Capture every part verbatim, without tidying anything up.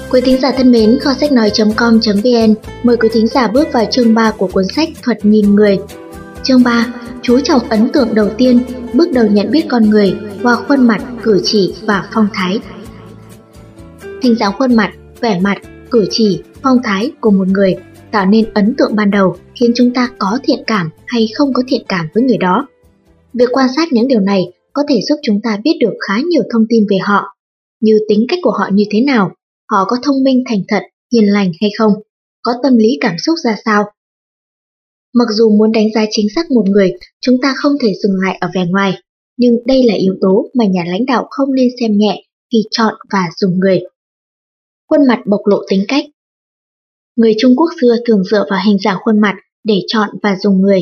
Quý thính giả thân mến, kho sách nói chấm com chấm vn mời quý thính giả bước vào chương ba của cuốn sách Thuật nhìn người. Chương ba, chú trọng ấn tượng đầu tiên, bước đầu nhận biết con người qua khuôn mặt, cử chỉ và phong thái. Hình dáng khuôn mặt, vẻ mặt, cử chỉ, phong thái của một người tạo nên ấn tượng ban đầu khiến chúng ta có thiện cảm hay không có thiện cảm với người đó. Việc quan sát những điều này có thể giúp chúng ta biết được khá nhiều thông tin về họ, như tính cách của họ như thế nào, họ có thông minh thành thật, hiền lành hay không, có tâm lý cảm xúc ra sao. Mặc dù muốn đánh giá chính xác một người, chúng ta không thể dừng lại ở vẻ ngoài, nhưng đây là yếu tố mà nhà lãnh đạo không nên xem nhẹ khi chọn và dùng người. Khuôn mặt bộc lộ tính cách. Người Trung Quốc xưa thường dựa vào hình dạng khuôn mặt để chọn và dùng người.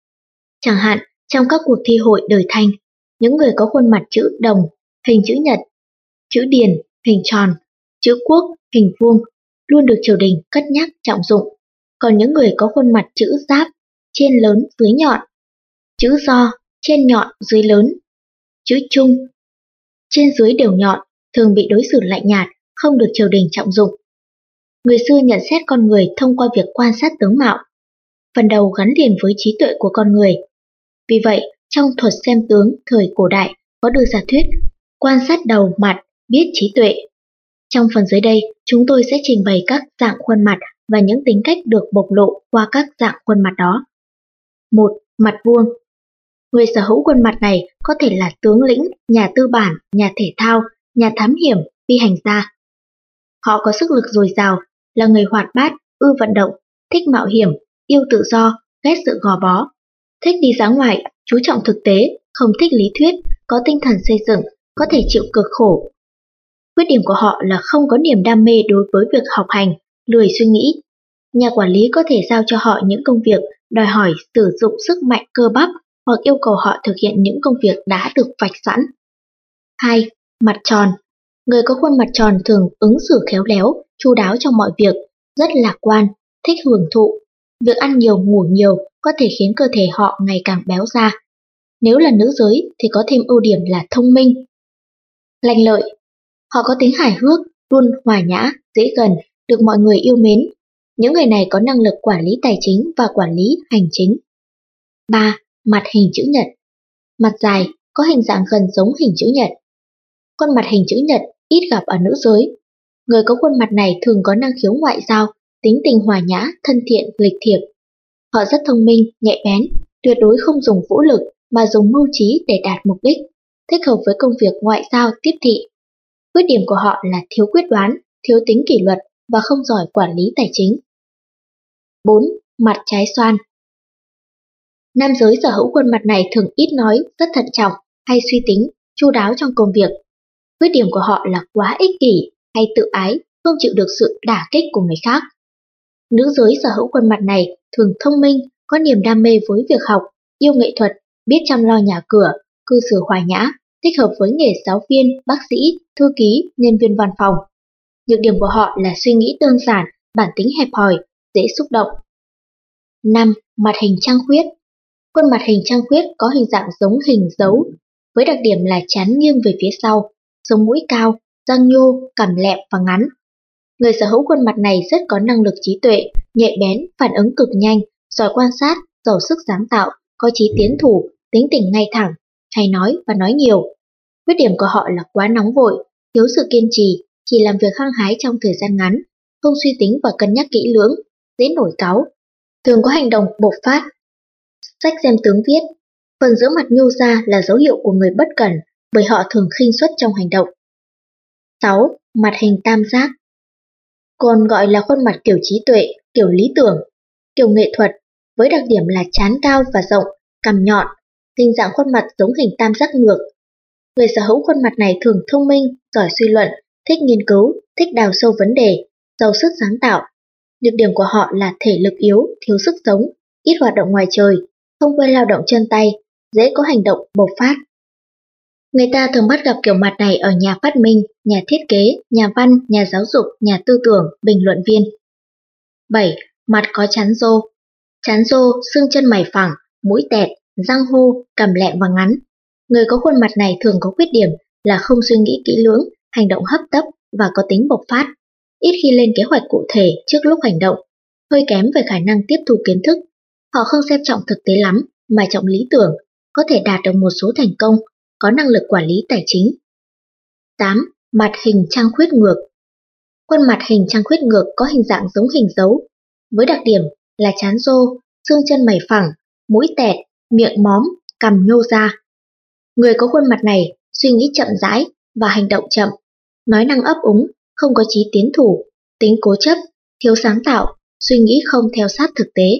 Chẳng hạn, trong các cuộc thi hội đời Thanh, những người có khuôn mặt chữ đồng, hình chữ nhật, chữ điền, hình tròn, chữ quốc, hình vuông, luôn được triều đình cất nhắc trọng dụng. Còn những người có khuôn mặt chữ giáp, trên lớn dưới nhọn, chữ do, trên nhọn dưới lớn, chữ trung, trên dưới đều nhọn, thường bị đối xử lạnh nhạt, không được triều đình trọng dụng. Người xưa nhận xét con người thông qua việc quan sát tướng mạo. Phần đầu gắn liền với trí tuệ của con người. Vì vậy, trong thuật xem tướng thời cổ đại có đưa ra thuyết quan sát đầu mặt, biết trí tuệ. Trong phần dưới đây, chúng tôi sẽ trình bày các dạng khuôn mặt và những tính cách được bộc lộ qua các dạng khuôn mặt đó. một. Mặt vuông. Người sở hữu khuôn mặt này có thể là tướng lĩnh, nhà tư bản, nhà thể thao, nhà thám hiểm, phi hành gia. Họ có sức lực dồi dào, là người hoạt bát, ưa vận động, thích mạo hiểm, yêu tự do, ghét sự gò bó, thích đi dã ngoại, chú trọng thực tế, không thích lý thuyết, có tinh thần xây dựng, có thể chịu cực khổ. Khuyết điểm của họ là không có niềm đam mê đối với việc học hành, lười suy nghĩ. Nhà quản lý có thể giao cho họ những công việc đòi hỏi sử dụng sức mạnh cơ bắp hoặc yêu cầu họ thực hiện những công việc đã được vạch sẵn. hai. Mặt tròn. Người có khuôn mặt tròn thường ứng xử khéo léo, chu đáo trong mọi việc, rất lạc quan, thích hưởng thụ. Việc ăn nhiều ngủ nhiều có thể khiến cơ thể họ ngày càng béo ra. Nếu là nữ giới thì có thêm ưu điểm là thông minh. Lanh lợi. Họ có tính hài hước, luôn hòa nhã, dễ gần, được mọi người yêu mến. Những người này có năng lực quản lý tài chính và quản lý hành chính. ba. Mặt hình chữ nhật. Mặt dài, có hình dạng gần giống hình chữ nhật. Con mặt hình chữ nhật ít gặp ở nữ giới. Người có khuôn mặt này thường có năng khiếu ngoại giao, tính tình hòa nhã, thân thiện, lịch thiệp. Họ rất thông minh, nhạy bén, tuyệt đối không dùng vũ lực mà dùng mưu trí để đạt mục đích, thích hợp với công việc ngoại giao tiếp thị. Khuyết điểm của họ là thiếu quyết đoán, thiếu tính kỷ luật và không giỏi quản lý tài chính. bốn. Mặt trái xoan. Nam giới sở hữu khuôn mặt này thường ít nói, rất thận trọng, hay suy tính, chu đáo trong công việc. Khuyết điểm của họ là quá ích kỷ hay tự ái, không chịu được sự đả kích của người khác. Nữ giới sở hữu khuôn mặt này thường thông minh, có niềm đam mê với việc học, yêu nghệ thuật, biết chăm lo nhà cửa, cư xử hòa nhã, thích hợp với nghề giáo viên, bác sĩ, thư ký, nhân viên văn phòng. Nhược điểm của họ là suy nghĩ đơn giản, bản tính hẹp hòi, dễ xúc động. năm. Mặt hình trăng khuyết. Khuôn mặt hình trăng khuyết có hình dạng giống hình dấu, với đặc điểm là trán nghiêng về phía sau, sống mũi cao, răng nhô, cằm lẹm và ngắn. Người sở hữu khuôn mặt này rất có năng lực trí tuệ, nhạy bén, phản ứng cực nhanh, giỏi quan sát, giàu sức sáng tạo, có chí tiến thủ, tính tình ngay thẳng, hay nói và nói nhiều. Khuyết điểm của họ là quá nóng vội, thiếu sự kiên trì, chỉ làm việc hăng hái trong thời gian ngắn, không suy tính và cân nhắc kỹ lưỡng, dễ nổi cáu, thường có hành động bộc phát. Sách xem tướng viết, phần giữa mặt nhô ra là dấu hiệu của người bất cẩn, bởi họ thường khinh suất trong hành động. sáu. Mặt hình tam giác. Còn gọi là khuôn mặt kiểu trí tuệ, kiểu lý tưởng, kiểu nghệ thuật, với đặc điểm là trán cao và rộng, cằm nhọn, hình dạng khuôn mặt giống hình tam giác ngược. Người sở hữu khuôn mặt này thường thông minh, giỏi suy luận, thích nghiên cứu, thích đào sâu vấn đề, giàu sức sáng tạo. Nhược điểm của họ là thể lực yếu, thiếu sức sống, ít hoạt động ngoài trời, không quen lao động chân tay, dễ có hành động bộc phát. Người ta thường bắt gặp kiểu mặt này ở nhà phát minh, nhà thiết kế, nhà văn, nhà giáo dục, nhà tư tưởng, bình luận viên. bảy. Mặt có chán rô. Chán rô, xương chân mày phẳng, mũi tẹt, răng hô, cằm lẹm và ngắn. Người có khuôn mặt này thường có khuyết điểm là không suy nghĩ kỹ lưỡng, hành động hấp tấp và có tính bộc phát. ít khi lên kế hoạch cụ thể trước lúc hành động, hơi kém về khả năng tiếp thu kiến thức. Họ không xem trọng thực tế lắm, mà trọng lý tưởng, có thể đạt được một số thành công, có năng lực quản lý tài chính. tám. Mặt hình trăng khuyết ngược. Khuôn mặt hình trăng khuyết ngược có hình dạng giống hình dấu, với đặc điểm là trán rô, xương chân mày phẳng, mũi tẹt, miệng móm, cằm nhô ra. Người có khuôn mặt này suy nghĩ chậm rãi và hành động chậm, nói năng ấp úng, không có chí tiến thủ, tính cố chấp, thiếu sáng tạo, suy nghĩ không theo sát thực tế.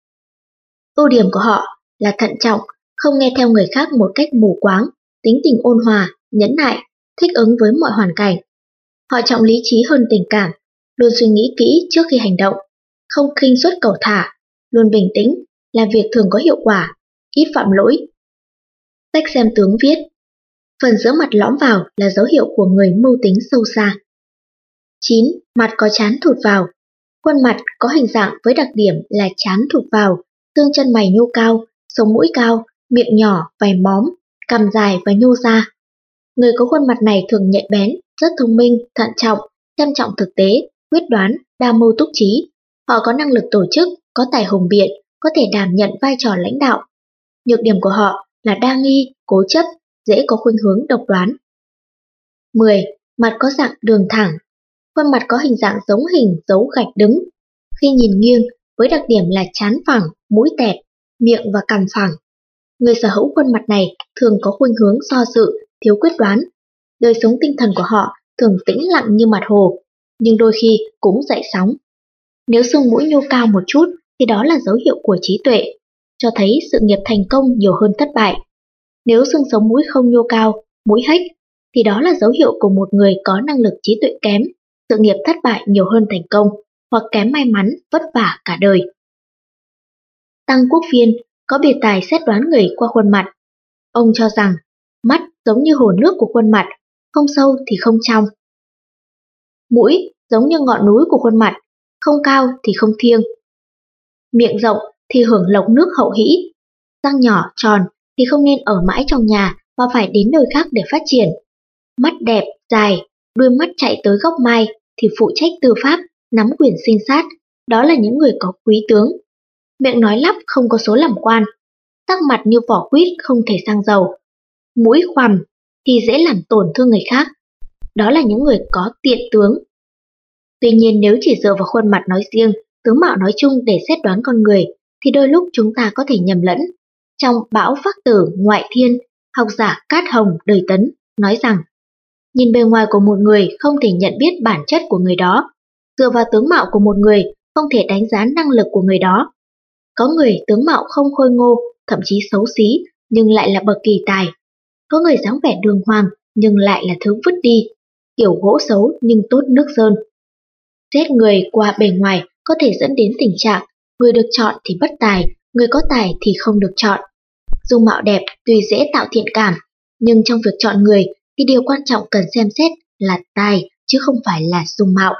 Ưu điểm của họ là thận trọng, không nghe theo người khác một cách mù quáng, tính tình ôn hòa, nhẫn nại, thích ứng với mọi hoàn cảnh. Họ trọng lý trí hơn tình cảm, luôn suy nghĩ kỹ trước khi hành động, không khinh suất cầu thả, luôn bình tĩnh, làm việc thường có hiệu quả, ít phạm lỗi. Cách xem tướng viết. Phần giữa mặt lõm vào là dấu hiệu của người mưu tính sâu xa. chín. Mặt có trán thụt vào. Khuôn mặt có hình dạng với đặc điểm là trán thụt vào, xương chân mày nhô cao, sống mũi cao, miệng nhỏ, vài móm, cằm dài và nhô ra. Người có khuôn mặt này thường nhạy bén, rất thông minh, thận trọng, xem trọng thực tế, quyết đoán, đa mưu túc trí. Họ có năng lực tổ chức, có tài hùng biện, có thể đảm nhận vai trò lãnh đạo. Nhược điểm của họ là đa nghi, cố chấp, dễ có khuynh hướng độc đoán. mười. Mặt có dạng đường thẳng. Khuôn mặt có hình dạng giống hình dấu gạch đứng. Khi nhìn nghiêng, với đặc điểm là trán phẳng, mũi tẹt, miệng và cằm phẳng. Người sở hữu khuôn mặt này thường có khuynh hướng do dự, thiếu quyết đoán. Đời sống tinh thần của họ thường tĩnh lặng như mặt hồ, nhưng đôi khi cũng dậy sóng. Nếu xương mũi nhô cao một chút thì đó là dấu hiệu của trí tuệ, cho thấy sự nghiệp thành công nhiều hơn thất bại. Nếu xương sống mũi không nhô cao, mũi hếch, thì đó là dấu hiệu của một người có năng lực trí tuệ kém, sự nghiệp thất bại nhiều hơn thành công, hoặc kém may mắn, vất vả cả đời. Tăng Quốc Phiên có biệt tài xét đoán người qua khuôn mặt. Ông cho rằng, mắt giống như hồ nước của khuôn mặt, không sâu thì không trong. Mũi giống như ngọn núi của khuôn mặt, không cao thì không thiêng. Miệng rộng thì hưởng lộc nước hậu hĩ. Răng nhỏ, tròn thì không nên ở mãi trong nhà mà phải đến nơi khác để phát triển. Mắt đẹp, dài, đuôi mắt chạy tới góc mai thì phụ trách tư pháp, nắm quyền sinh sát, đó là những người có quý tướng. Miệng nói lắp không có số làm quan, sắc mặt như vỏ quýt không thể sang giàu. Mũi khoằm thì dễ làm tổn thương người khác, đó là những người có tiện tướng. Tuy nhiên nếu chỉ dựa vào khuôn mặt nói riêng, tướng mạo nói chung để xét đoán con người, thì đôi lúc chúng ta có thể nhầm lẫn. Trong Bão Phác Tử Ngoại Thiên, học giả Cát Hồng Đời Tấn nói rằng, nhìn bề ngoài của một người không thể nhận biết bản chất của người đó, dựa vào tướng mạo của một người không thể đánh giá năng lực của người đó. Có người tướng mạo không khôi ngô, thậm chí xấu xí, nhưng lại là bậc kỳ tài. Có người dáng vẻ đường hoàng, nhưng lại là thứ vứt đi, kiểu gỗ xấu nhưng tốt nước sơn. Xét người qua bề ngoài có thể dẫn đến tình trạng người được chọn thì bất tài, người có tài thì không được chọn. Dung mạo đẹp tuy dễ tạo thiện cảm, nhưng trong việc chọn người thì điều quan trọng cần xem xét là tài chứ không phải là dung mạo.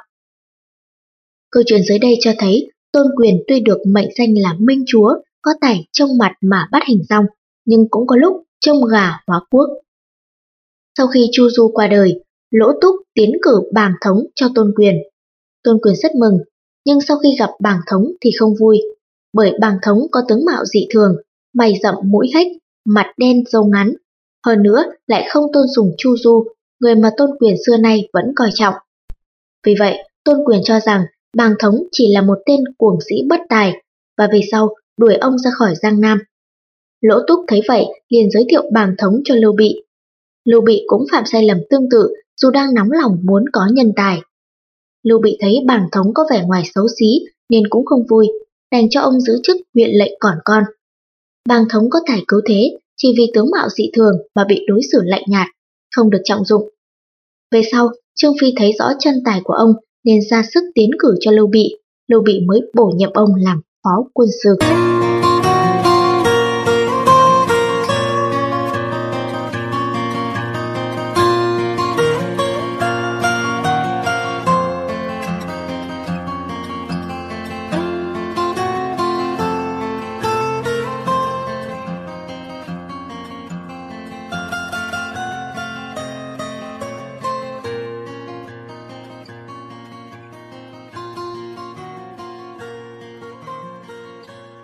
Câu chuyện dưới đây cho thấy Tôn Quyền tuy được mệnh danh là Minh Chúa, có tài trông mặt mà bắt hình dong, nhưng cũng có lúc trông gà hóa quốc. Sau khi Chu Du qua đời, Lỗ Túc tiến cử Bàng Thống cho Tôn Quyền. Tôn Quyền rất mừng, nhưng sau khi gặp Bàng Thống thì không vui, bởi Bàng Thống có tướng mạo dị thường, mày rậm mũi hếch, mặt đen râu ngắn. Hơn nữa lại không tôn sùng Chu Du, người mà Tôn Quyền xưa nay vẫn coi trọng. Vì vậy, Tôn Quyền cho rằng Bàng Thống chỉ là một tên cuồng sĩ bất tài, và về sau đuổi ông ra khỏi Giang Nam. Lỗ Túc thấy vậy liền giới thiệu Bàng Thống cho Lưu Bị. Lưu Bị cũng phạm sai lầm tương tự dù đang nóng lòng muốn có nhân tài. Lưu Bị thấy Bàng Thống có vẻ ngoài xấu xí nên cũng không vui, đành cho ông giữ chức huyện lệnh còn con. Bàng Thống có tài cứu thế, chỉ vì tướng mạo dị thường mà bị đối xử lạnh nhạt, không được trọng dụng. Về sau, Trương Phi thấy rõ chân tài của ông nên ra sức tiến cử cho Lưu Bị, Lưu Bị mới bổ nhiệm ông làm phó quân sư.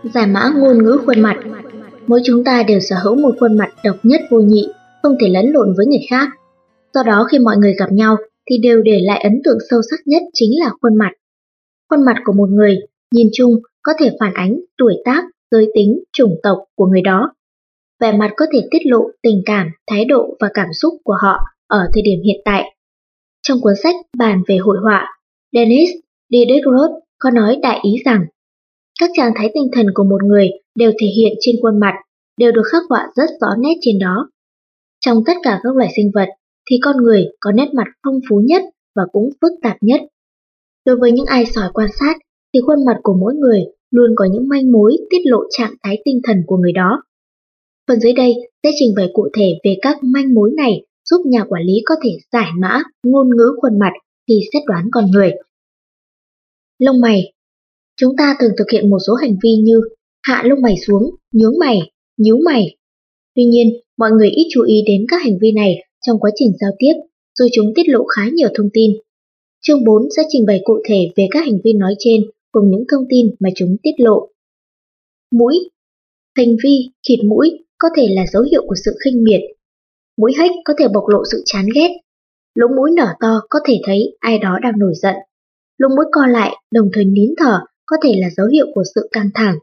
Giải mã ngôn ngữ khuôn mặt. Mỗi chúng ta đều sở hữu một khuôn mặt độc nhất vô nhị, không thể lẫn lộn với người khác. Do đó khi mọi người gặp nhau thì đều để lại ấn tượng sâu sắc nhất chính là khuôn mặt. Khuôn mặt của một người, nhìn chung, có thể phản ánh tuổi tác, giới tính, chủng tộc của người đó. Vẻ mặt có thể tiết lộ tình cảm, thái độ và cảm xúc của họ ở thời điểm hiện tại. Trong cuốn sách bàn về hội họa, Denis Diderot có nói đại ý rằng các trạng thái tinh thần của một người đều thể hiện trên khuôn mặt, đều được khắc họa rất rõ nét trên đó. Trong tất cả các loài sinh vật thì con người có nét mặt phong phú nhất và cũng phức tạp nhất. Đối với những ai giỏi quan sát thì khuôn mặt của mỗi người luôn có những manh mối tiết lộ trạng thái tinh thần của người đó. Phần dưới đây sẽ trình bày cụ thể về các manh mối này giúp nhà quản lý có thể giải mã ngôn ngữ khuôn mặt khi xét đoán con người. Lông mày. Chúng ta thường thực hiện một số hành vi như hạ lông mày xuống, nhướng mày, nhíu mày. Tuy nhiên, mọi người ít chú ý đến các hành vi này trong quá trình giao tiếp, rồi chúng tiết lộ khá nhiều thông tin. Chương bốn sẽ trình bày cụ thể về các hành vi nói trên cùng những thông tin mà chúng tiết lộ. Mũi. Hành vi khịt mũi có thể là dấu hiệu của sự khinh miệt. Mũi hếch có thể bộc lộ sự chán ghét. Lỗ mũi nở to có thể thấy ai đó đang nổi giận. Lỗ mũi co lại đồng thời nín thở có thể là dấu hiệu của sự căng thẳng.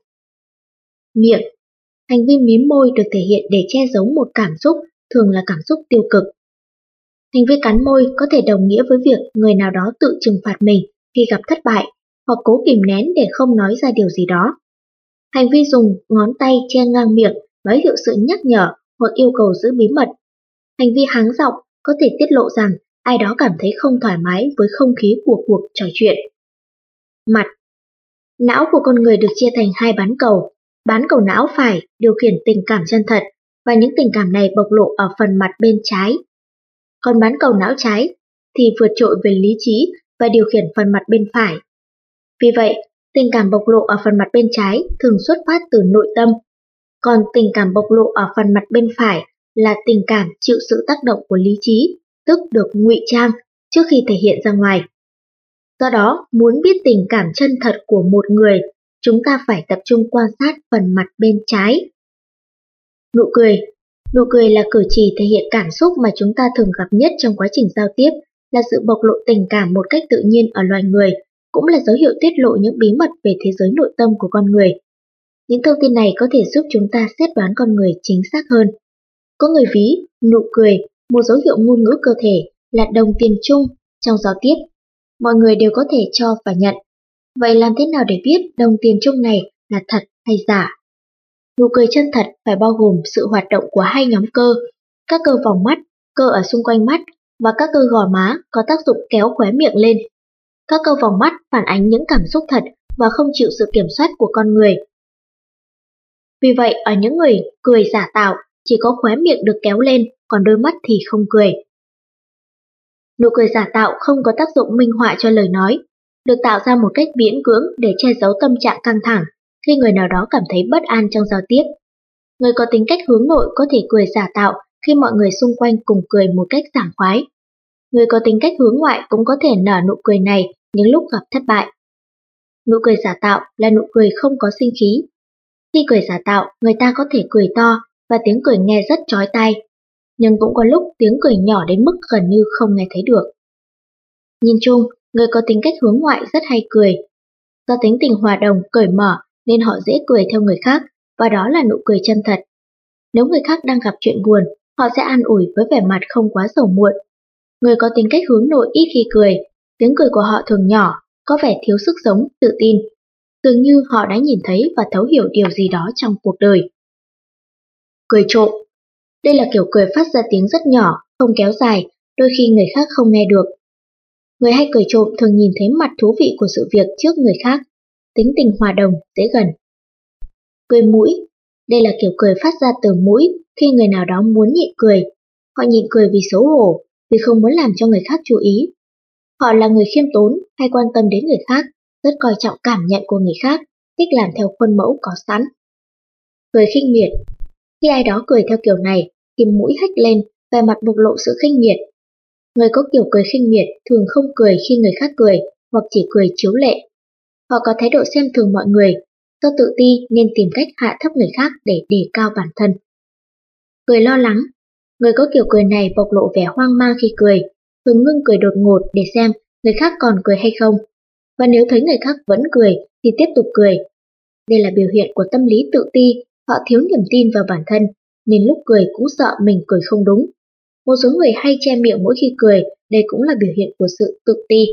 Miệng. Hành vi mím môi được thể hiện để che giấu một cảm xúc, thường là cảm xúc tiêu cực. Hành vi cắn môi có thể đồng nghĩa với việc người nào đó tự trừng phạt mình khi gặp thất bại, hoặc cố kìm nén để không nói ra điều gì đó. Hành vi dùng ngón tay che ngang miệng báo hiệu sự nhắc nhở hoặc yêu cầu giữ bí mật. Hành vi háng giọng có thể tiết lộ rằng ai đó cảm thấy không thoải mái với không khí của cuộc trò chuyện. Mặt. Não của con người được chia thành hai bán cầu. Bán cầu não phải điều khiển tình cảm chân thật, và những tình cảm này bộc lộ ở phần mặt bên trái. Còn bán cầu não trái thì vượt trội về lý trí và điều khiển phần mặt bên phải. Vì vậy, tình cảm bộc lộ ở phần mặt bên trái thường xuất phát từ nội tâm, còn tình cảm bộc lộ ở phần mặt bên phải là tình cảm chịu sự tác động của lý trí, tức được ngụy trang trước khi thể hiện ra ngoài. Do đó, muốn biết tình cảm chân thật của một người, chúng ta phải tập trung quan sát phần mặt bên trái. Nụ cười. Nụ cười là cử chỉ thể hiện cảm xúc mà chúng ta thường gặp nhất trong quá trình giao tiếp, là sự bộc lộ tình cảm một cách tự nhiên ở loài người, cũng là dấu hiệu tiết lộ những bí mật về thế giới nội tâm của con người. Những thông tin này có thể giúp chúng ta xét đoán con người chính xác hơn. Có người ví nụ cười, một dấu hiệu ngôn ngữ cơ thể, là đồng tiền chung trong giao tiếp. Mọi người đều có thể cho và nhận. Vậy làm thế nào để biết đồng tiền chung này là thật hay giả? Nụ cười chân thật phải bao gồm sự hoạt động của hai nhóm cơ, các cơ vòng mắt, cơ ở xung quanh mắt và các cơ gò má có tác dụng kéo khóe miệng lên. Các cơ vòng mắt phản ánh những cảm xúc thật và không chịu sự kiểm soát của con người. Vì vậy, ở những người cười giả tạo, chỉ có khóe miệng được kéo lên, còn đôi mắt thì không cười. Nụ cười giả tạo không có tác dụng minh họa cho lời nói, được tạo ra một cách miễn cưỡng để che giấu tâm trạng căng thẳng khi người nào đó cảm thấy bất an trong giao tiếp. Người có tính cách hướng nội có thể cười giả tạo khi mọi người xung quanh cùng cười một cách sảng khoái. Người có tính cách hướng ngoại cũng có thể nở nụ cười này những lúc gặp thất bại. Nụ cười giả tạo là nụ cười không có sinh khí. Khi cười giả tạo, người ta có thể cười to và tiếng cười nghe rất chói tai, nhưng cũng có lúc tiếng cười nhỏ đến mức gần như không nghe thấy được. Nhìn chung, người có tính cách hướng ngoại rất hay cười. Do tính tình hòa đồng, cởi mở nên họ dễ cười theo người khác, và đó là nụ cười chân thật. Nếu người khác đang gặp chuyện buồn, họ sẽ an ủi với vẻ mặt không quá sầu muộn. Người có tính cách hướng nội ít khi cười, tiếng cười của họ thường nhỏ, có vẻ thiếu sức sống, tự tin. Dường như họ đã nhìn thấy và thấu hiểu điều gì đó trong cuộc đời. Cười trộm. Đây là kiểu cười phát ra tiếng rất nhỏ, không kéo dài, đôi khi người khác không nghe được. Người hay cười trộm thường nhìn thấy mặt thú vị của sự việc trước người khác, tính tình hòa đồng, dễ gần. Cười mũi. Đây là kiểu cười phát ra từ mũi khi người nào đó muốn nhịn cười. Họ nhịn cười vì xấu hổ, vì không muốn làm cho người khác chú ý. Họ là người khiêm tốn hay quan tâm đến người khác, rất coi trọng cảm nhận của người khác, thích làm theo khuôn mẫu có sẵn. Cười khinh miệt. Khi ai đó cười theo kiểu này, thì mũi hếch lên, vẻ mặt bộc lộ sự khinh miệt. Người có kiểu cười khinh miệt thường không cười khi người khác cười, hoặc chỉ cười chiếu lệ. Họ có thái độ xem thường mọi người, do tự ti nên tìm cách hạ thấp người khác để đề cao bản thân. Cười lo lắng. Người có kiểu cười này bộc lộ vẻ hoang mang khi cười, thường ngưng cười đột ngột để xem người khác còn cười hay không. Và nếu thấy người khác vẫn cười thì tiếp tục cười. Đây là biểu hiện của tâm lý tự ti, họ thiếu niềm tin vào bản thân, nên lúc cười cũng sợ mình cười không đúng. Một số người hay che miệng mỗi khi cười, đây cũng là biểu hiện của sự tự ti.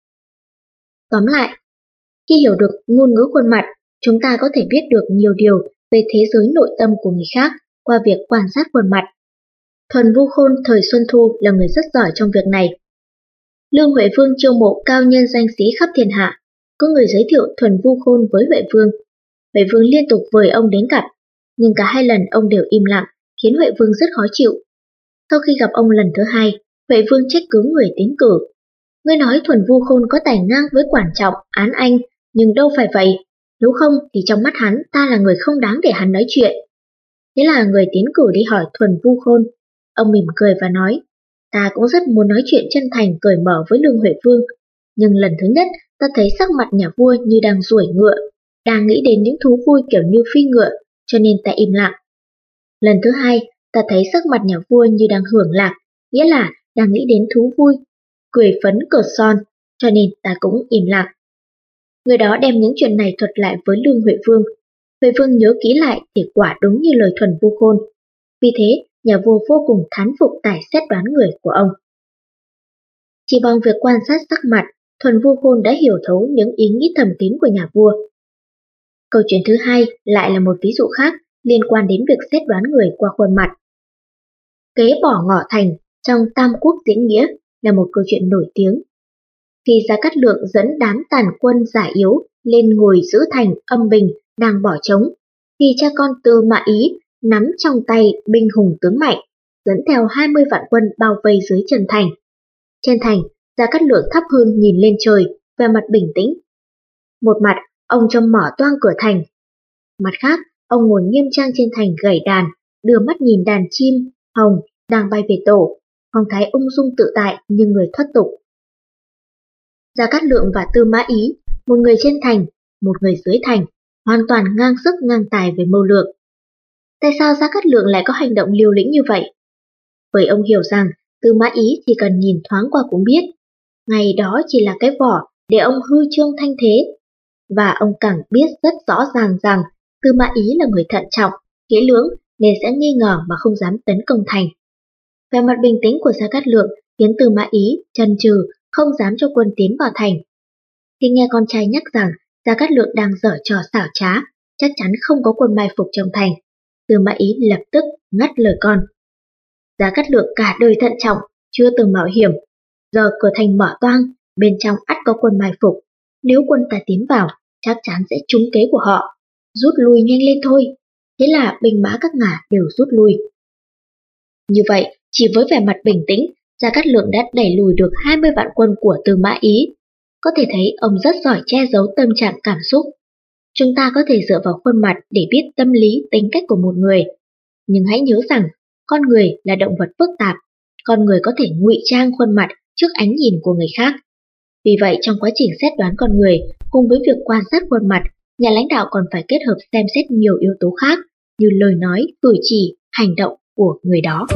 Tóm lại, khi hiểu được ngôn ngữ khuôn mặt, chúng ta có thể biết được nhiều điều về thế giới nội tâm của người khác qua việc quan sát khuôn mặt. Thuần Vu Khôn thời Xuân Thu là người rất giỏi trong việc này. Lương Huệ Vương chiêu mộ cao nhân danh sĩ khắp thiên hạ, có người giới thiệu Thuần Vu Khôn với Huệ Vương. Huệ Vương liên tục vời ông đến gặp, nhưng cả hai lần ông đều im lặng, khiến Huệ Vương rất khó chịu. Sau khi gặp ông lần thứ hai, Huệ Vương trách cứ người tiến cử. Ngươi nói Thuần Vu Khôn có tài ngang với Quản Trọng, Án Anh, nhưng đâu phải vậy. Nếu không thì trong mắt hắn ta là người không đáng để hắn nói chuyện. Thế là người tiến cử đi hỏi Thuần Vu Khôn. Ông mỉm cười và nói, ta cũng rất muốn nói chuyện chân thành cởi mở với Lương Huệ Vương, nhưng lần thứ nhất ta thấy sắc mặt nhà vua như đang ruổi ngựa, đang nghĩ đến những thú vui kiểu như phi ngựa, cho nên ta im lặng. Lần thứ hai, ta thấy sắc mặt nhà vua như đang hưởng lạc, nghĩa là đang nghĩ đến thú vui, cười phấn cợt son, cho nên ta cũng im lặng. Người đó đem những chuyện này thuật lại với Lương Huệ Vương. Huệ Vương nhớ kỹ lại thì quả đúng như lời Thuần Vu Khôn. Vì thế, nhà vua vô cùng thán phục tài xét đoán người của ông. Chỉ bằng việc quan sát sắc mặt, Thuần Vu Khôn đã hiểu thấu những ý nghĩ thầm kín của nhà vua. Câu chuyện thứ hai lại là một ví dụ khác liên quan đến việc xét đoán người qua khuôn mặt. Kế bỏ ngọ thành trong Tam Quốc diễn nghĩa là một câu chuyện nổi tiếng. Khi Gia Cát Lượng dẫn đám tàn quân già yếu lên ngồi giữ thành Âm Bình đang bỏ trống, thì cha con Tư Mã Ý nắm trong tay binh hùng tướng mạnh, dẫn theo hai mươi vạn quân bao vây dưới chân thành. Trên thành, Gia Cát Lượng thắp hương nhìn lên trời, vẻ mặt bình tĩnh. Một mặt, ông cho mở toang cửa thành. Mặt khác, ông ngồi nghiêm trang trên thành gảy đàn, đưa mắt nhìn đàn chim, hồng, đang bay về tổ, phong thái ung dung tự tại như người thoát tục. Gia Cát Lượng và Tư Mã Ý, một người trên thành, một người dưới thành, hoàn toàn ngang sức ngang tài về mưu lược. Tại sao Gia Cát Lượng lại có hành động liều lĩnh như vậy? Bởi ông hiểu rằng Tư Mã Ý chỉ cần nhìn thoáng qua cũng biết, ngày đó chỉ là cái vỏ để ông hư trương thanh thế. Và ông càng biết rất rõ ràng rằng Tư Mã Ý là người thận trọng, kỹ lưỡng nên sẽ nghi ngờ mà không dám tấn công thành. Vẻ mặt bình tĩnh của Gia Cát Lượng khiến Tư Mã Ý chần chừ, không dám cho quân tiến vào thành. Khi nghe con trai nhắc rằng Gia Cát Lượng đang giở trò xảo trá, chắc chắn không có quân mai phục trong thành, Tư Mã Ý lập tức ngắt lời con. Gia Cát Lượng cả đời thận trọng, chưa từng mạo hiểm. Giờ cửa thành mở toang, bên trong ắt có quân mai phục. Nếu quân ta tiến vào, chắc chắn sẽ trúng kế của họ. Rút lui nhanh lên thôi. Thế là binh mã các ngả đều rút lui. Như vậy, chỉ với vẻ mặt bình tĩnh, Gia Cát Lượng đã đẩy lùi được hai mươi vạn quân của Tư Mã Ý. Có thể thấy ông rất giỏi che giấu tâm trạng cảm xúc. Chúng ta có thể dựa vào khuôn mặt để biết tâm lý, tính cách của một người. Nhưng hãy nhớ rằng, con người là động vật phức tạp. Con người có thể ngụy trang khuôn mặt trước ánh nhìn của người khác. Vì vậy, trong quá trình xét đoán con người, cùng với việc quan sát khuôn mặt, nhà lãnh đạo còn phải kết hợp xem xét nhiều yếu tố khác, như lời nói, cử chỉ, hành động của người đó.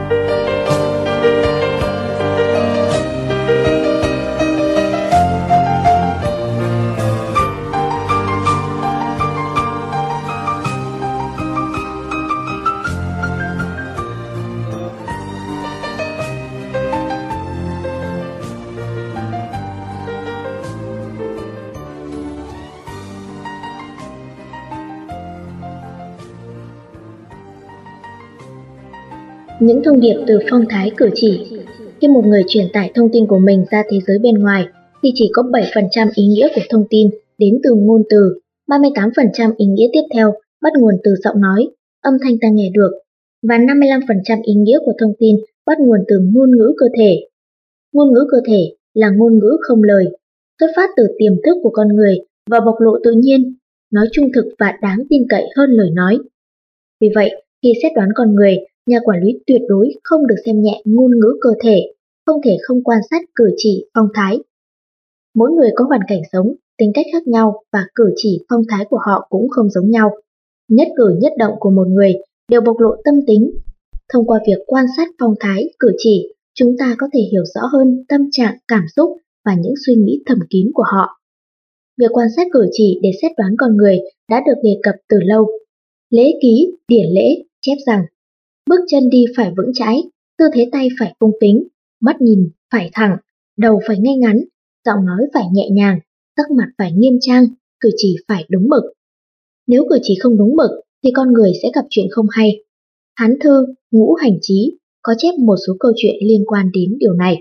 Những thông điệp từ phong thái cử chỉ. Khi một người truyền tải thông tin của mình ra thế giới bên ngoài, thì chỉ có bảy phần trăm ý nghĩa của thông tin đến từ ngôn từ, ba mươi tám phần trăm ý nghĩa tiếp theo bắt nguồn từ giọng nói, âm thanh ta nghe được, và năm mươi lăm phần trăm ý nghĩa của thông tin bắt nguồn từ ngôn ngữ cơ thể. Ngôn ngữ cơ thể là ngôn ngữ không lời, xuất phát từ tiềm thức của con người và bộc lộ tự nhiên, nói trung thực và đáng tin cậy hơn lời nói. Vì vậy, khi xét đoán con người, nhà quản lý tuyệt đối không được xem nhẹ ngôn ngữ cơ thể, không thể không quan sát cử chỉ, phong thái. Mỗi người có hoàn cảnh sống, tính cách khác nhau và cử chỉ phong thái của họ cũng không giống nhau. Nhất cử nhất động của một người đều bộc lộ tâm tính. Thông qua việc quan sát phong thái, cử chỉ, chúng ta có thể hiểu rõ hơn tâm trạng, cảm xúc và những suy nghĩ thầm kín của họ. Việc quan sát cử chỉ để xét đoán con người đã được đề cập từ lâu. Lễ ký, điển lễ chép rằng bước chân đi phải vững chãi, tư thế tay phải cung kính, mắt nhìn phải thẳng, đầu phải ngay ngắn, giọng nói phải nhẹ nhàng, sắc mặt phải nghiêm trang, cử chỉ phải đúng mực. Nếu cử chỉ không đúng mực thì con người sẽ gặp chuyện không hay. Hán thư Ngũ Hành Chí có chép một số câu chuyện liên quan đến điều này.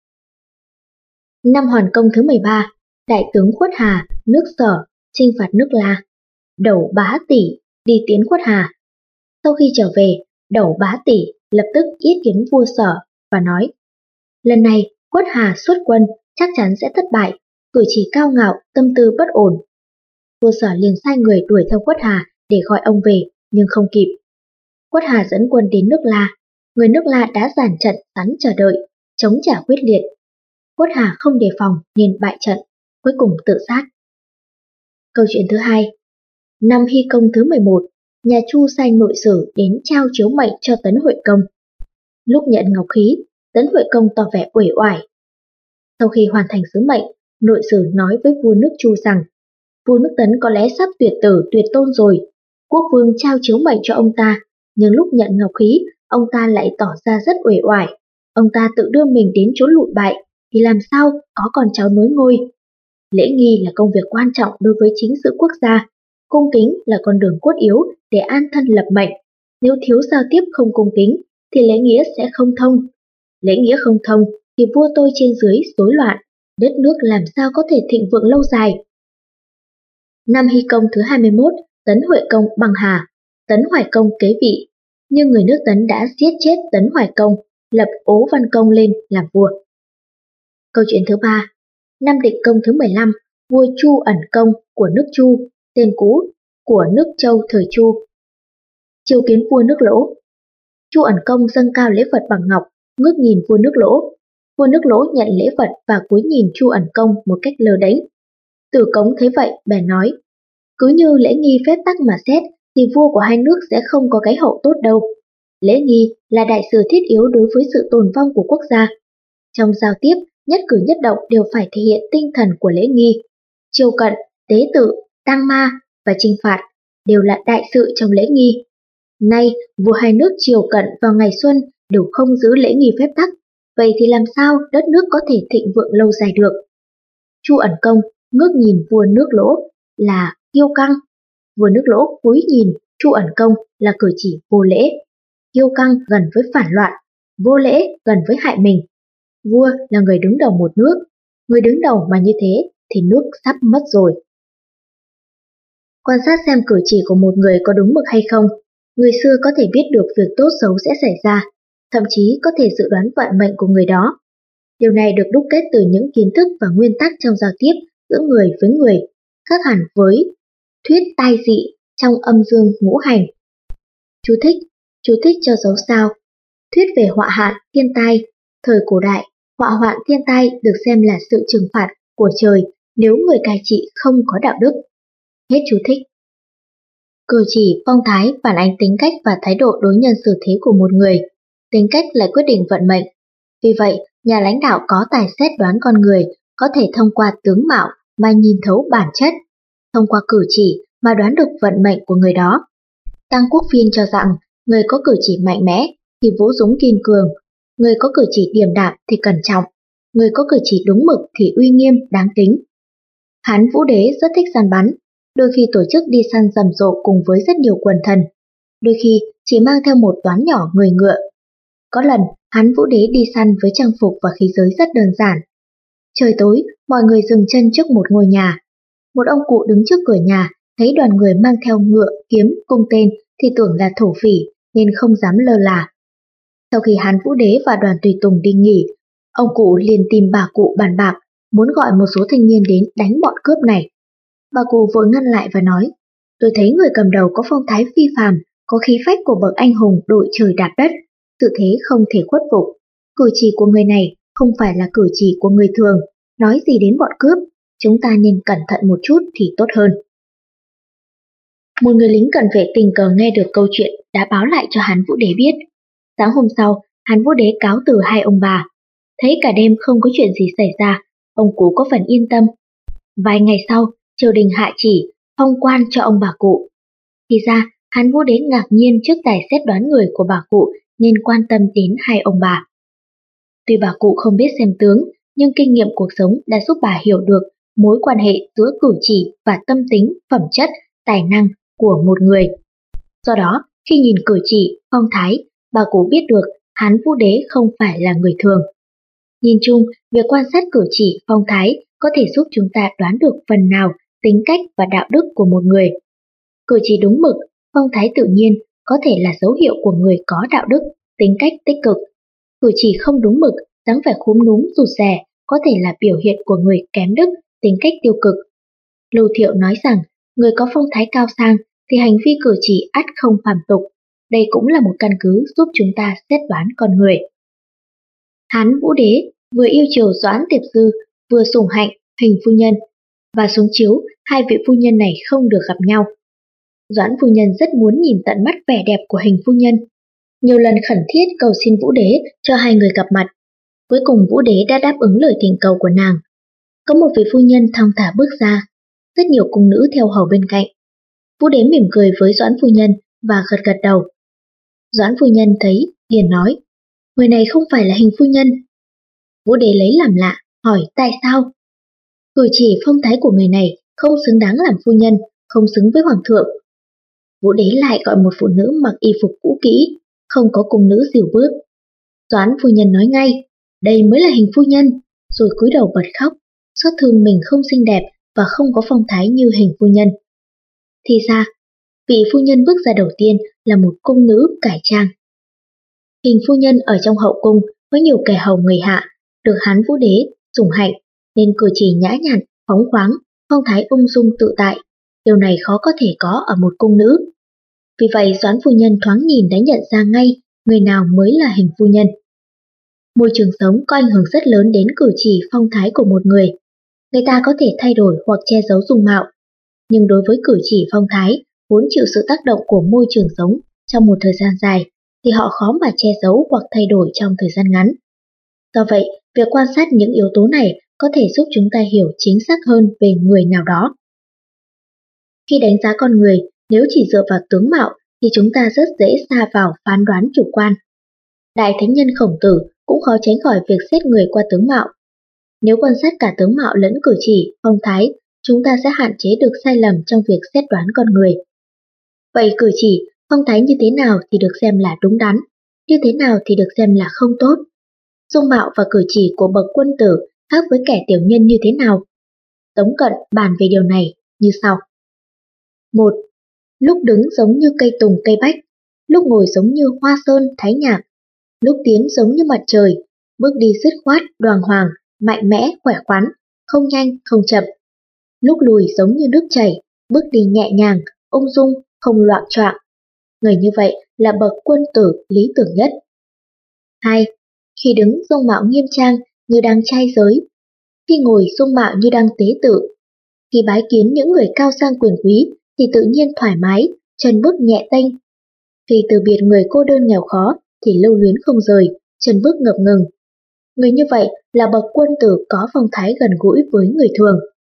Năm Hoàn Công thứ mười ba, đại tướng Khuất Hà, nước Sở, chinh phạt nước La. Đẩu Bá Tỷ đi tiến Khuất Hà. Sau khi trở về, Đẩu Bá Tỷ lập tức yết kiến vua Sở và nói: lần này Khuất Hà xuất quân chắc chắn sẽ thất bại, cử chỉ cao ngạo, tâm tư bất ổn. Vua Sở liền sai người đuổi theo Khuất Hà để gọi ông về, nhưng không kịp. Khuất Hà dẫn quân đến nước La, người nước La đã dàn trận sẵn chờ đợi, chống trả quyết liệt. Khuất Hà không đề phòng nên bại trận, cuối cùng tự sát. Câu chuyện thứ hai. Năm Hy Công thứ mười một, nhà Chu sai nội sử đến trao chiếu mệnh cho Tấn Huệ Công. Lúc nhận ngọc khí, Tấn Huệ Công tỏ vẻ uể oải. Sau khi hoàn thành sứ mệnh, nội sử nói với vua nước Chu rằng vua nước Tấn có lẽ sắp tuyệt tử tuyệt tôn rồi. Quốc vương trao chiếu mệnh cho ông ta, nhưng lúc nhận ngọc khí, ông ta lại tỏ ra rất uể oải. Ông ta tự đưa mình đến chỗ lụi bại, thì làm sao có con cháu nối ngôi. Lễ nghi là công việc quan trọng đối với chính sự quốc gia. Cung kính là con đường cốt yếu để an thân lập mệnh. Nếu thiếu giao tiếp không cung kính, thì lễ nghĩa sẽ không thông. Lễ nghĩa không thông, thì vua tôi trên dưới rối loạn, đất nước làm sao có thể thịnh vượng lâu dài. Năm Hy Công thứ hai mươi mốt, Tấn Huệ Công băng hà, Tấn Hoài Công kế vị, nhưng người nước Tấn đã giết chết Tấn Hoài Công, lập Ố Văn Công lên làm vua. Câu chuyện thứ ba. Năm Định Công thứ mười lăm, vua Chu Ẩn Công của nước Chu, tên cũ của nước Châu thời Chu, chiêu kiến vua nước Lỗ. Chu Ẩn Công dâng cao lễ vật bằng ngọc, ngước nhìn vua nước Lỗ. Vua nước Lỗ nhận lễ vật và cúi nhìn Chu Ẩn Công một cách lơ đễnh. Tử Cống thấy vậy bèn nói: cứ như lễ nghi phép tắc mà xét thì vua của hai nước sẽ không có cái hậu tốt đâu. Lễ nghi là đại sự thiết yếu đối với sự tồn vong của quốc gia. Trong giao tiếp, nhất cử nhất động đều phải thể hiện tinh thần của lễ nghi. Triều cận, tế tự, tang ma và chinh phạt đều là đại sự trong lễ nghi. Nay, vua hai nước triều cận vào ngày xuân đều không giữ lễ nghi phép tắc, vậy thì làm sao đất nước có thể thịnh vượng lâu dài được? Chu Ẩn Công ngước nhìn vua nước Lỗ là kiêu căng. Vua nước Lỗ cúi nhìn Chu Ẩn Công là cử chỉ vô lễ. Kiêu căng gần với phản loạn, vô lễ gần với hại mình. Vua là người đứng đầu một nước, người đứng đầu mà như thế thì nước sắp mất rồi. Quan sát xem cử chỉ của một người có đúng mực hay không, người xưa có thể biết được việc tốt xấu sẽ xảy ra, thậm chí có thể dự đoán vận mệnh của người đó. Điều này được đúc kết từ những kiến thức và nguyên tắc trong giao tiếp giữa người với người, khác hẳn với thuyết tai dị trong âm dương ngũ hành. Chú thích, chú thích cho dấu sao. Thuyết về họa hạn, thiên tai. Thời cổ đại, họa hoạn thiên tai được xem là sự trừng phạt của trời nếu người cai trị không có đạo đức. Hết chú thích. Cử chỉ, phong thái phản ánh tính cách và thái độ đối nhân xử thế của một người. Tính cách lại quyết định vận mệnh. Vì vậy, nhà lãnh đạo có tài xét đoán con người có thể thông qua tướng mạo mà nhìn thấu bản chất, thông qua cử chỉ mà đoán được vận mệnh của người đó. Tăng Quốc Phiên cho rằng người có cử chỉ mạnh mẽ thì vũ dũng kiên cường, người có cử chỉ điềm đạm thì cẩn trọng, người có cử chỉ đúng mực thì uy nghiêm, đáng kính. Hán Vũ Đế rất thích săn bắn, đôi khi tổ chức đi săn rầm rộ cùng với rất nhiều quần thần, đôi khi chỉ mang theo một toán nhỏ người ngựa. Có lần, Hán Vũ Đế đi săn với trang phục và khí giới rất đơn giản. Trời tối, mọi người dừng chân trước một ngôi nhà. Một ông cụ đứng trước cửa nhà, thấy đoàn người mang theo ngựa, kiếm, cung tên thì tưởng là thổ phỉ nên không dám lơ là. Sau khi Hán Vũ Đế và đoàn tùy tùng đi nghỉ, ông cụ liền tìm bà cụ bàn bạc, muốn gọi một số thanh niên đến đánh bọn cướp này. Bà cụ vội ngăn lại và nói: tôi thấy người cầm đầu có phong thái phi phàm, có khí phách của bậc anh hùng đội trời đạp đất, sự thế không thể khuất phục. Cử chỉ của người này không phải là cử chỉ của người thường, nói gì đến bọn cướp, chúng ta nên cẩn thận một chút thì tốt hơn. Một người lính cận vệ tình cờ nghe được câu chuyện đã báo lại cho Hán Vũ Đế biết. Sáng hôm sau, Hán Vũ Đế cáo từ hai ông bà. Thấy cả đêm không có chuyện gì xảy ra, ông cụ có phần yên tâm. Vài ngày sau, triều đình hạ chỉ, phong quan cho ông bà cụ. Thì ra, Hán Vũ Đế ngạc nhiên trước tài xét đoán người của bà cụ nên quan tâm đến hai ông bà. Tuy bà cụ không biết xem tướng, nhưng kinh nghiệm cuộc sống đã giúp bà hiểu được mối quan hệ giữa cử chỉ và tâm tính, phẩm chất, tài năng của một người. Do đó, khi nhìn cử chỉ, phong thái, bà cụ biết được Hán Vũ Đế không phải là người thường. Nhìn chung, việc quan sát cử chỉ, phong thái có thể giúp chúng ta đoán được phần nào tính cách và đạo đức của một người. Cử chỉ đúng mực, phong thái tự nhiên có thể là dấu hiệu của người có đạo đức, tính cách tích cực. Cử chỉ không đúng mực, dáng vẻ khúm núm rụt rè có thể là biểu hiện của người kém đức, tính cách tiêu cực. Lưu Thiệu nói rằng, người có phong thái cao sang thì hành vi cử chỉ ắt không phàm tục. Đây cũng là một căn cứ giúp chúng ta xét đoán con người. Hán Vũ Đế vừa yêu chiều Doãn Tiệp Dư, vừa sủng hạnh Hình phu nhân, và xuống chiếu hai vị phu nhân này không được gặp nhau. Doãn phu nhân rất muốn nhìn tận mắt vẻ đẹp của Hình phu nhân, nhiều lần khẩn thiết cầu xin Vũ Đế cho hai người gặp mặt. Cuối cùng Vũ Đế đã đáp ứng lời thỉnh cầu của nàng. Có một vị phu nhân thong thả bước ra, rất nhiều cung nữ theo hầu bên cạnh. Vũ Đế mỉm cười với Doãn phu nhân và gật gật đầu. Doãn phu nhân thấy, liền nói, người này không phải là Hình phu nhân. Vũ Đế lấy làm lạ, hỏi tại sao? Cử chỉ phong thái của người này không xứng đáng làm phu nhân, không xứng với hoàng thượng. Vũ Đế lại gọi một phụ nữ mặc y phục cũ kỹ, không có cung nữ dìu bước. Doãn phu nhân nói ngay, đây mới là Hình phu nhân, rồi cúi đầu bật khóc, xót thương mình không xinh đẹp và không có phong thái như Hình phu nhân. Thì ra, vị phu nhân bước ra đầu tiên là một cung nữ cải trang. Hình phu nhân ở trong hậu cung có nhiều kẻ hầu người hạ, được Hán Vũ Đế sủng hạnh, nên cử chỉ nhã nhặn, phóng khoáng, phong thái ung dung tự tại. Điều này khó có thể có ở một cung nữ. Vì vậy Doãn phu nhân thoáng nhìn đã nhận ra ngay người nào mới là Hình phu nhân. Môi trường sống có ảnh hưởng rất lớn đến cử chỉ phong thái của một người. Người ta có thể thay đổi hoặc che giấu dung mạo, nhưng đối với cử chỉ phong thái vốn chịu sự tác động của môi trường sống trong một thời gian dài, thì họ khó mà che giấu hoặc thay đổi trong thời gian ngắn. Do vậy, việc quan sát những yếu tố này có thể giúp chúng ta hiểu chính xác hơn về người nào đó. Khi đánh giá con người, nếu chỉ dựa vào tướng mạo thì chúng ta rất dễ sa vào phán đoán chủ quan. Đại thánh nhân Khổng Tử cũng khó tránh khỏi việc xét người qua tướng mạo. Nếu quan sát cả tướng mạo lẫn cử chỉ, phong thái, chúng ta sẽ hạn chế được sai lầm trong việc xét đoán con người. Vậy cử chỉ, phong thái như thế nào thì được xem là đúng đắn, như thế nào thì được xem là không tốt? Dung mạo và cử chỉ của bậc quân tử khác với kẻ tiểu nhân như thế nào? Tống Cận bàn về điều này như sau. một. Lúc đứng giống như cây tùng cây bách, lúc ngồi giống như hoa sơn thái nhạc, lúc tiến giống như mặt trời, bước đi dứt khoát, đoàng hoàng, mạnh mẽ, khỏe khoắn, không nhanh, không chậm. Lúc lùi giống như nước chảy, bước đi nhẹ nhàng, ung dung, không loạng choạng. Người như vậy là bậc quân tử lý tưởng nhất. hai. Khi đứng dung mạo nghiêm trang như đang trai giới, khi ngồi dung mạo như đang tế tự, khi bái kiến những người cao sang quyền quý thì tự nhiên thoải mái, chân bước nhẹ tênh. Khi từ biệt người cô đơn nghèo khó thì lưu luyến không rời, chân bước ngập ngừng. Người như vậy là bậc quân tử có phong thái gần gũi với người thường.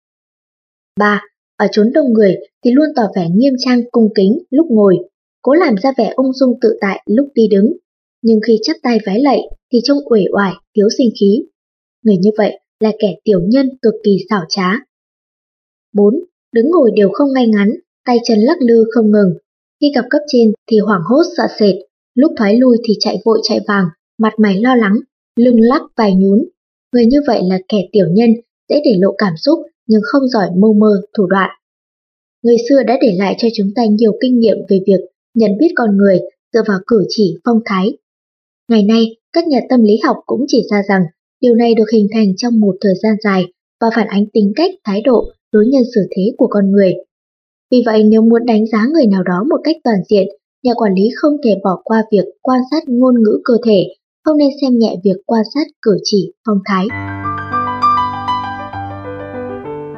ba. Ở chốn đông người thì luôn tỏ vẻ nghiêm trang cung kính lúc ngồi, cố làm ra vẻ ung dung tự tại lúc đi đứng, nhưng khi chắp tay vái lạy thì trông uể oải, thiếu sinh khí. Người như vậy là kẻ tiểu nhân cực kỳ xảo trá. bốn. Đứng ngồi đều không ngay ngắn, tay chân lắc lư không ngừng. Khi gặp cấp trên thì hoảng hốt sợ sệt, lúc thoái lui thì chạy vội chạy vàng, mặt mày lo lắng, lưng lắc vài nhún. Người như vậy là kẻ tiểu nhân, dễ để lộ cảm xúc nhưng không giỏi mưu mơ, thủ đoạn. Người xưa đã để lại cho chúng ta nhiều kinh nghiệm về việc nhận biết con người dựa vào cử chỉ, phong thái. Ngày nay, các nhà tâm lý học cũng chỉ ra rằng điều này được hình thành trong một thời gian dài và phản ánh tính cách, thái độ, đối nhân xử thế của con người. Vì vậy, nếu muốn đánh giá người nào đó một cách toàn diện, nhà quản lý không thể bỏ qua việc quan sát ngôn ngữ cơ thể, không nên xem nhẹ việc quan sát cử chỉ, phong thái.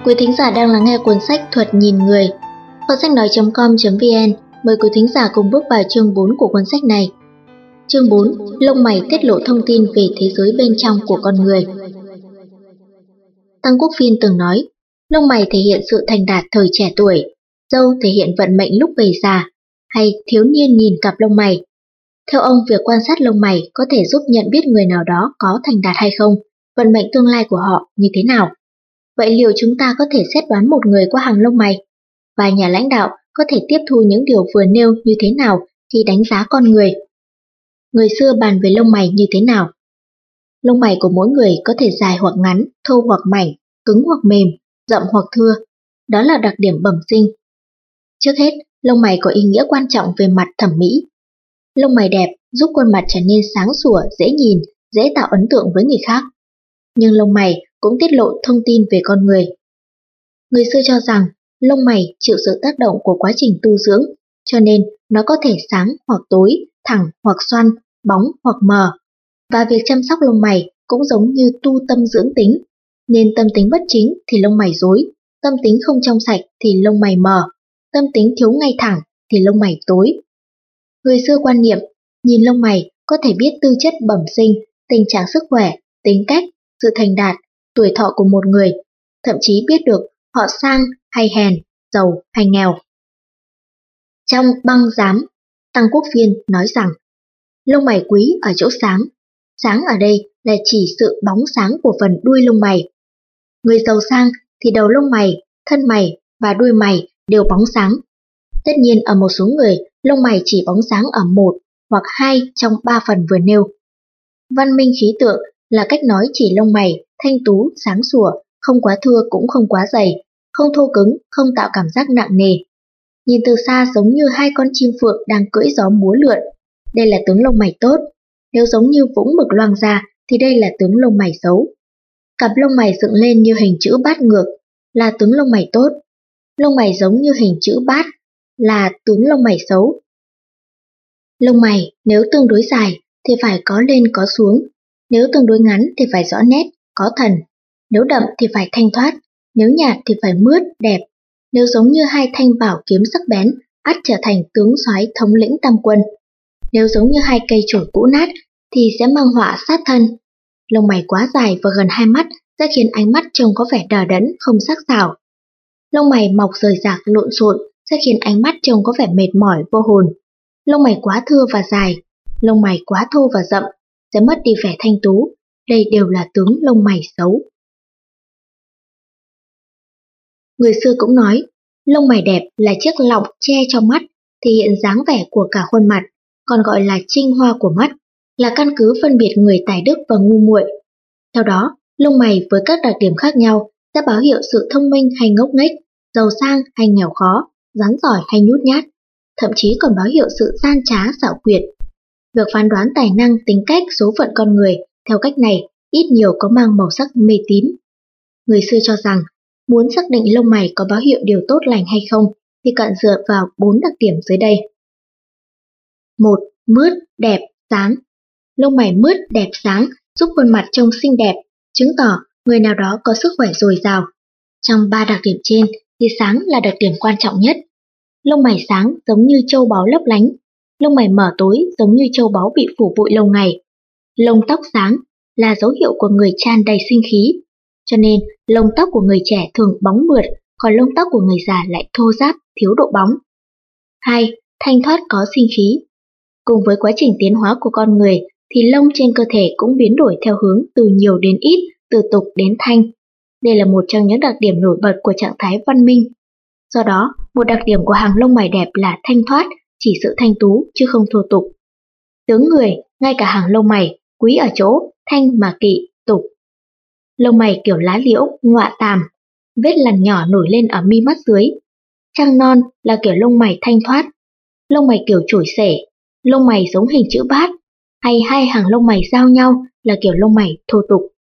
Quý thính giả đang lắng nghe cuốn sách Thuật nhìn người. Kho sách nói chấm com chấm vn mời quý thính giả cùng bước vào chương bốn của cuốn sách này. Chương bốn, lông mày tiết lộ thông tin về thế giới bên trong của con người. Tăng Quốc Phiên từng nói, lông mày thể hiện sự thành đạt thời trẻ tuổi, râu thể hiện vận mệnh lúc về già, hay thiếu niên nhìn cặp lông mày. Theo ông, việc quan sát lông mày có thể giúp nhận biết người nào đó có thành đạt hay không, vận mệnh tương lai của họ như thế nào. Vậy liệu chúng ta có thể xét đoán một người qua hàng lông mày? Và nhà lãnh đạo có thể tiếp thu những điều vừa nêu như thế nào khi đánh giá con người? Người xưa bàn về lông mày như thế nào? Lông mày của mỗi người có thể dài hoặc ngắn, thô hoặc mảnh, cứng hoặc mềm, rậm hoặc thưa. Đó là đặc điểm bẩm sinh. Trước hết, lông mày có ý nghĩa quan trọng về mặt thẩm mỹ. Lông mày đẹp giúp khuôn mặt trở nên sáng sủa, dễ nhìn, dễ tạo ấn tượng với người khác. Nhưng lông mày cũng tiết lộ thông tin về con người. Người xưa cho rằng lông mày chịu sự tác động của quá trình tu dưỡng, cho nên nó có thể sáng hoặc tối, thẳng hoặc xoăn, bóng hoặc mờ. Và việc chăm sóc lông mày cũng giống như tu tâm dưỡng tính, nên tâm tính bất chính thì lông mày rối, tâm tính không trong sạch thì lông mày mờ, tâm tính thiếu ngay thẳng thì lông mày tối. Người xưa quan niệm, nhìn lông mày có thể biết tư chất bẩm sinh, tình trạng sức khỏe, tính cách, sự thành đạt, tuổi thọ của một người, thậm chí biết được họ sang hay hèn, giàu hay nghèo. Trong Băng Giám, Tăng Quốc Phiên nói rằng, lông mày quý ở chỗ sáng. Sáng ở đây là chỉ sự bóng sáng của phần đuôi lông mày. Người giàu sang thì đầu lông mày, thân mày và đuôi mày đều bóng sáng. Tất nhiên ở một số người, lông mày chỉ bóng sáng ở một hoặc hai trong ba phần vừa nêu. Văn minh khí tượng là cách nói chỉ lông mày thanh tú, sáng sủa, không quá thưa cũng không quá dày, không thô cứng, không tạo cảm giác nặng nề. Nhìn từ xa giống như hai con chim phượng đang cưỡi gió múa lượn. Đây là tướng lông mày tốt. Nếu giống như vũng mực loang ra thì đây là tướng lông mày xấu. Cặp lông mày dựng lên như hình chữ bát ngược là tướng lông mày tốt. Lông mày giống như hình chữ bát là tướng lông mày xấu. Lông mày nếu tương đối dài thì phải có lên có xuống, nếu tương đối ngắn thì phải rõ nét, có thần, nếu đậm thì phải thanh thoát, nếu nhạt thì phải mướt, đẹp. Nếu giống như hai thanh bảo kiếm sắc bén, ắt trở thành tướng soái thống lĩnh tam quân. Nếu giống như hai cây chổi cũ nát thì sẽ mang họa sát thân. Lông mày quá dài và gần hai mắt sẽ khiến ánh mắt trông có vẻ đờ đẫn, không sắc sảo. Lông mày mọc rời rạc lộn xộn sẽ khiến ánh mắt trông có vẻ mệt mỏi, vô hồn. Lông mày quá thưa và dài, lông mày quá thô và rậm sẽ mất đi vẻ thanh tú. Đây đều là tướng lông mày xấu. Người xưa cũng nói, lông mày đẹp là chiếc lọng che cho mắt, thể hiện dáng vẻ của cả khuôn mặt, còn gọi là trinh hoa của mắt, là căn cứ phân biệt người tài đức và ngu muội. Theo đó, lông mày với các đặc điểm khác nhau sẽ báo hiệu sự thông minh hay ngốc nghếch, giàu sang hay nghèo khó, rắn giỏi hay nhút nhát, thậm chí còn báo hiệu sự gian trá xảo quyệt. Việc phán đoán tài năng, tính cách, số phận con người theo cách này ít nhiều có mang màu sắc mê tín. Người xưa cho rằng, muốn xác định lông mày có báo hiệu điều tốt lành hay không thì cần dựa vào bốn đặc điểm dưới đây. một. Mướt, đẹp, sáng. Lông mày mướt, đẹp, sáng giúp khuôn mặt trông xinh đẹp, chứng tỏ người nào đó có sức khỏe dồi dào. Trong ba đặc điểm trên thì sáng là đặc điểm quan trọng nhất. Lông mày sáng giống như châu báu lấp lánh, lông mày mở tối giống như châu báu bị phủ bụi lâu ngày. Lông tóc sáng là dấu hiệu của người tràn đầy sinh khí, cho nên lông tóc của người trẻ thường bóng mượt, còn lông tóc của người già lại thô ráp, thiếu độ bóng. hai. Thanh thoát có sinh khí. Cùng với quá trình tiến hóa của con người thì lông trên cơ thể cũng biến đổi theo hướng từ nhiều đến ít, từ tục đến thanh. Đây là một trong những đặc điểm nổi bật của trạng thái văn minh. Do đó, một đặc điểm của hàng lông mày đẹp là thanh thoát, chỉ sự thanh tú chứ không thô tục. Tướng người, ngay cả hàng lông mày, quý ở chỗ thanh mà kỵ, tục. Lông mày kiểu lá liễu, ngọa tàm, vết lằn nhỏ nổi lên ở mi mắt dưới. Trăng non là kiểu lông mày thanh thoát. Lông mày kiểu chổi xể, lông mày giống hình chữ bát, hay hai hàng lông mày giao nhau là kiểu lông mày thô tục.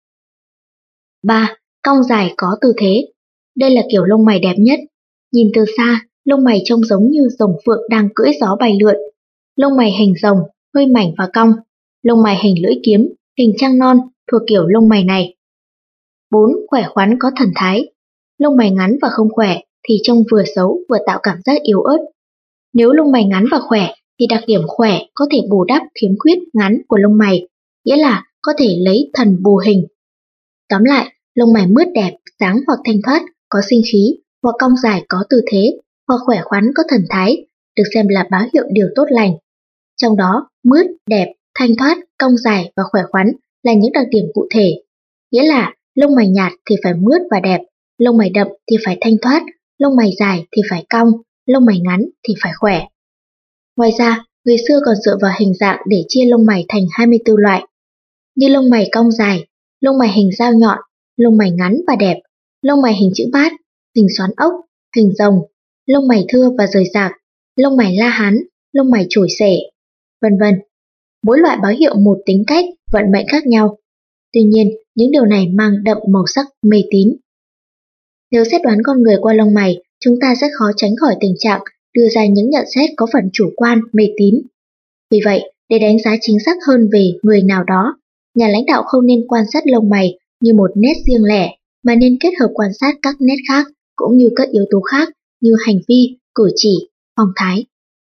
ba. Cong dài có tư thế. Đây là kiểu lông mày đẹp nhất. Nhìn từ xa, lông mày trông giống như rồng phượng đang cưỡi gió bay lượn. Lông mày hình rồng, hơi mảnh và cong. Lông mày hình lưỡi kiếm, hình trăng non thuộc kiểu lông mày này. bốn. Khỏe khoắn có thần thái. Lông mày ngắn và không khỏe thì trông vừa xấu vừa tạo cảm giác yếu ớt. Nếu lông mày ngắn và khỏe thì đặc điểm khỏe có thể bù đắp khiếm khuyết ngắn của lông mày, nghĩa là có thể lấy thần bù hình. Tóm lại, lông mày mướt đẹp, sáng hoặc thanh thoát, có sinh khí, hoặc cong dài có tư thế, hoặc khỏe khoắn có thần thái, được xem là báo hiệu điều tốt lành. Trong đó, mướt, đẹp, thanh thoát, cong dài và khỏe khoắn là những đặc điểm cụ thể, nghĩa là lông mày nhạt thì phải mướt và đẹp, lông mày đậm thì phải thanh thoát, lông mày dài thì phải cong, lông mày ngắn thì phải khỏe. Ngoài ra, người xưa còn dựa vào hình dạng để chia lông mày thành hai mươi tư loại, như lông mày cong dài, lông mày hình dao nhọn, lông mày ngắn và đẹp, lông mày hình chữ bát, hình xoắn ốc, hình rồng, lông mày thưa và rời rạc, lông mày la hán, lông mày chổi xể, vân vân. Mỗi loại báo hiệu một tính cách, vận mệnh khác nhau. Tuy nhiên, những điều này mang đậm màu sắc mê tín. Nếu xét đoán con người qua lông mày, chúng ta sẽ khó tránh khỏi tình trạng đưa ra những nhận xét có phần chủ quan, mê tín. Vì vậy, để đánh giá chính xác hơn về người nào đó, nhà lãnh đạo không nên quan sát lông mày như một nét riêng lẻ, mà nên kết hợp quan sát các nét khác cũng như các yếu tố khác như hành vi, cử chỉ, phong thái.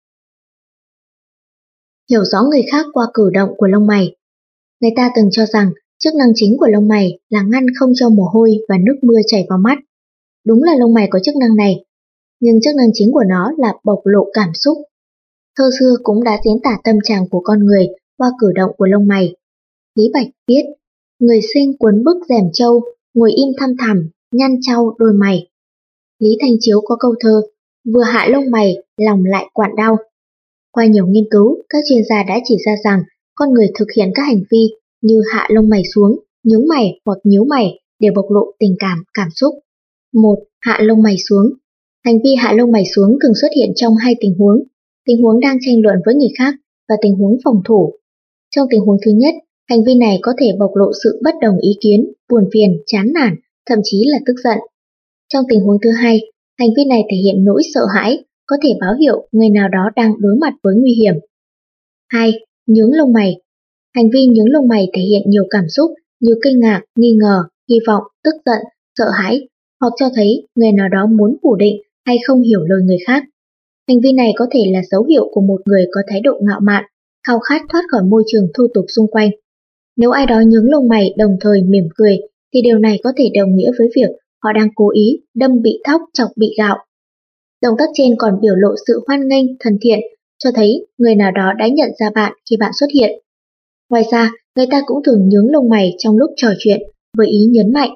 Hiểu rõ người khác qua cử động của lông mày. Người ta từng cho rằng chức năng chính của lông mày là ngăn không cho mồ hôi và nước mưa chảy vào mắt. Đúng là lông mày có chức năng này, nhưng chức năng chính của nó là bộc lộ cảm xúc. Thơ xưa cũng đã diễn tả tâm trạng của con người qua cử động của lông mày. Lý Bạch viết: người sinh cuốn bức rèm trâu, ngồi im thăm thẳm, nhăn chau đôi mày. Lý Thanh Chiếu có câu thơ: vừa hạ lông mày, lòng lại quặn đau. Qua nhiều nghiên cứu, các chuyên gia đã chỉ ra rằng con người thực hiện các hành vi như hạ lông mày xuống, nhướng mày hoặc nhíu mày để bộc lộ tình cảm, cảm xúc. một. Hạ lông mày xuống. Hành vi hạ lông mày xuống thường xuất hiện trong hai tình huống: tình huống đang tranh luận với người khác và tình huống phòng thủ. Trong tình huống thứ nhất, hành vi này có thể bộc lộ sự bất đồng ý kiến, buồn phiền, chán nản, thậm chí là tức giận. Trong tình huống thứ hai, hành vi này thể hiện nỗi sợ hãi, có thể báo hiệu người nào đó đang đối mặt với nguy hiểm. hai. Nhướng lông mày. Hành vi nhướng lông mày thể hiện nhiều cảm xúc như kinh ngạc, nghi ngờ, hy vọng, tức giận, sợ hãi, hoặc cho thấy người nào đó muốn phủ định hay không hiểu lời người khác. Hành vi này có thể là dấu hiệu của một người có thái độ ngạo mạn, khao khát thoát khỏi môi trường thô tục xung quanh. Nếu ai đó nhướng lông mày đồng thời mỉm cười, thì điều này có thể đồng nghĩa với việc họ đang cố ý đâm bị thóc chọc bị gạo. Động tác trên còn biểu lộ sự hoan nghênh, thân thiện, cho thấy người nào đó đã nhận ra bạn khi bạn xuất hiện. Ngoài ra, người ta cũng thường nhướng lông mày trong lúc trò chuyện với ý nhấn mạnh.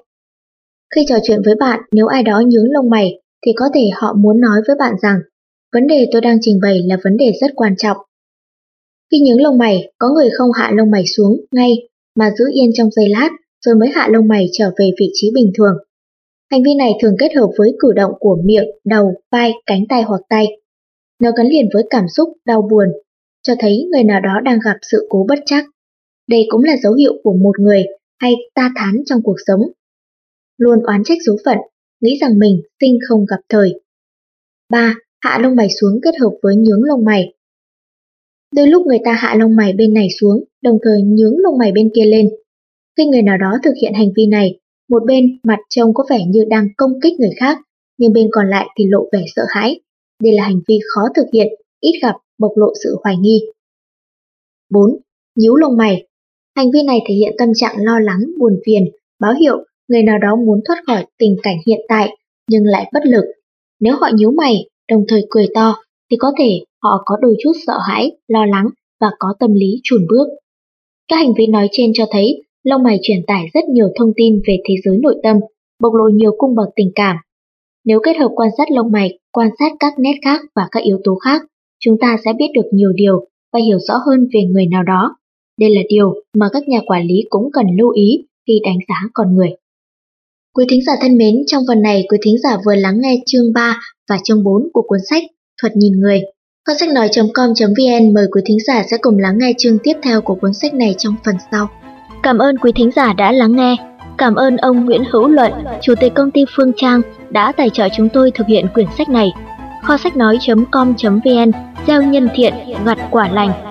Khi trò chuyện với bạn, nếu ai đó nhướng lông mày thì có thể họ muốn nói với bạn rằng vấn đề tôi đang trình bày là vấn đề rất quan trọng. Khi nhướng lông mày, có người không hạ lông mày xuống ngay mà giữ yên trong giây lát rồi mới hạ lông mày trở về vị trí bình thường. Hành vi này thường kết hợp với cử động của miệng, đầu, vai, cánh tay hoặc tay. Nó gắn liền với cảm xúc đau buồn, cho thấy người nào đó đang gặp sự cố bất trắc. Đây cũng là dấu hiệu của một người hay ta thán trong cuộc sống. Luôn oán trách số phận, nghĩ rằng mình sinh không gặp thời. ba. Hạ lông mày xuống kết hợp với nhướng lông mày. Đôi lúc người ta hạ lông mày bên này xuống, đồng thời nhướng lông mày bên kia lên. Khi người nào đó thực hiện hành vi này, một bên mặt trông có vẻ như đang công kích người khác, nhưng bên còn lại thì lộ vẻ sợ hãi. Đây là hành vi khó thực hiện, ít gặp, bộc lộ sự hoài nghi. bốn. Nhíu lông mày. Hành vi này thể hiện tâm trạng lo lắng, buồn phiền, báo hiệu người nào đó muốn thoát khỏi tình cảnh hiện tại nhưng lại bất lực. Nếu họ nhíu mày, đồng thời cười to, thì có thể họ có đôi chút sợ hãi, lo lắng và có tâm lý chùn bước. Các hành vi nói trên cho thấy lông mày truyền tải rất nhiều thông tin về thế giới nội tâm, bộc lộ nhiều cung bậc tình cảm. Nếu kết hợp quan sát lông mày, quan sát các nét khác và các yếu tố khác, chúng ta sẽ biết được nhiều điều và hiểu rõ hơn về người nào đó. Đây là điều mà các nhà quản lý cũng cần lưu ý khi đánh giá con người. Quý thính giả thân mến, trong phần này quý thính giả vừa lắng nghe chương ba và chương bốn của cuốn sách Thuật nhìn người. Kho sách nói chấm com chấm vn mời quý thính giả sẽ cùng lắng nghe chương tiếp theo của cuốn sách này trong phần sau. Cảm ơn quý thính giả đã lắng nghe. Cảm ơn ông Nguyễn Hữu Luận, Chủ tịch công ty Phương Trang đã tài trợ chúng tôi thực hiện quyển sách này. Kho sách nói chấm com chấm vn gieo nhân thiện, gặt quả lành.